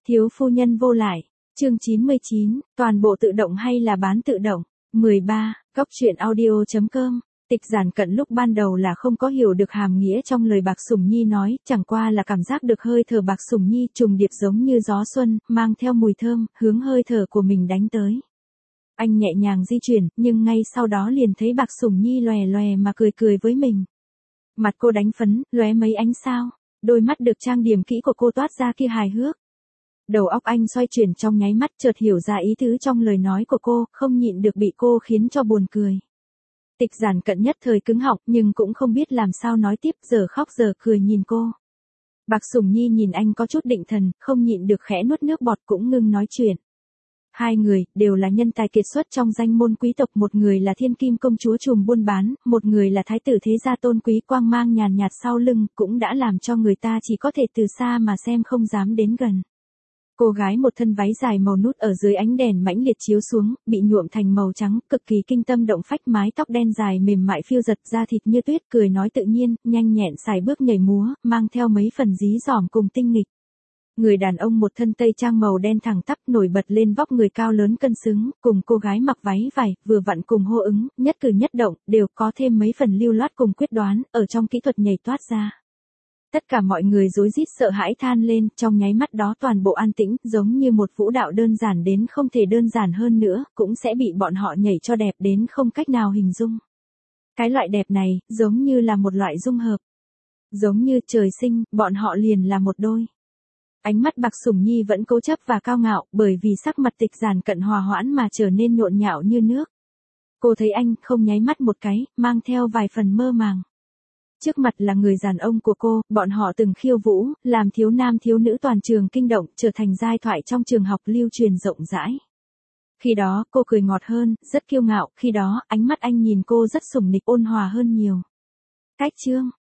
Thiếu phu nhân vô lại. Chương 99, toàn bộ tự động hay là bán tự động? 13, Cóc truyện audio.com. Tịch Giản Cận lúc ban đầu là không có hiểu được hàm nghĩa trong lời Bạc Sủng Nhi nói, chẳng qua là cảm giác được hơi thở Bạc Sủng Nhi trùng điệp giống như gió xuân, mang theo mùi thơm, hướng hơi thở của mình đánh tới. Anh nhẹ nhàng di chuyển, nhưng ngay sau đó liền thấy Bạc Sủng Nhi lòe lòe mà cười cười với mình. Mặt cô đánh phấn, lóe mấy ánh sao, đôi mắt được trang điểm kỹ của cô toát ra kia hài hước. Đầu óc anh xoay chuyển trong nháy mắt, chợt hiểu ra ý tứ trong lời nói của cô, không nhịn được bị cô khiến cho buồn cười. Tịch Giản Cận nhất thời cứng họng, nhưng cũng không biết làm sao nói tiếp, giờ khóc giờ cười nhìn cô. Bạc Sủng Nhi nhìn anh có chút định thần, không nhịn được khẽ nuốt nước bọt cũng ngưng nói chuyện. Hai người, đều là nhân tài kiệt xuất trong danh môn quý tộc, một người là thiên kim công chúa trùm buôn bán, một người là thái tử thế gia tôn quý quang mang nhàn nhạt sau lưng, cũng đã làm cho người ta chỉ có thể từ xa mà xem không dám đến gần. Cô gái một thân váy dài màu nút ở dưới ánh đèn mãnh liệt chiếu xuống, bị nhuộm thành màu trắng, cực kỳ kinh tâm động phách, mái tóc đen dài mềm mại phiêu giật, da thịt như tuyết, cười nói tự nhiên, nhanh nhẹn sải bước nhảy múa, mang theo mấy phần dí dỏm cùng tinh nghịch. Người đàn ông một thân tây trang màu đen thẳng tắp nổi bật lên vóc người cao lớn cân xứng, cùng cô gái mặc váy vải, vừa vặn cùng hô ứng, nhất cử nhất động, đều có thêm mấy phần lưu loát cùng quyết đoán, ở trong kỹ thuật nhảy toát ra. Tất cả mọi người rối rít sợ hãi than lên, trong nháy mắt đó toàn bộ an tĩnh, giống như một vũ đạo đơn giản đến không thể đơn giản hơn nữa, cũng sẽ bị bọn họ nhảy cho đẹp đến không cách nào hình dung. Cái loại đẹp này, giống như là một loại dung hợp. Giống như trời sinh, bọn họ liền là một đôi. Ánh mắt Bạc Sủng Nhi vẫn cố chấp và cao ngạo, bởi vì sắc mặt Tịch Giản Cận hòa hoãn mà trở nên nhộn nhạo như nước. Cô thấy anh, không nháy mắt một cái, mang theo vài phần mơ màng. Trước mặt là người đàn ông của cô, bọn họ từng khiêu vũ, làm thiếu nam thiếu nữ toàn trường kinh động, trở thành giai thoại trong trường học lưu truyền rộng rãi. Khi đó, cô cười ngọt hơn, rất kiêu ngạo, khi đó, ánh mắt anh nhìn cô rất sủng nịch ôn hòa hơn nhiều. Cách chương,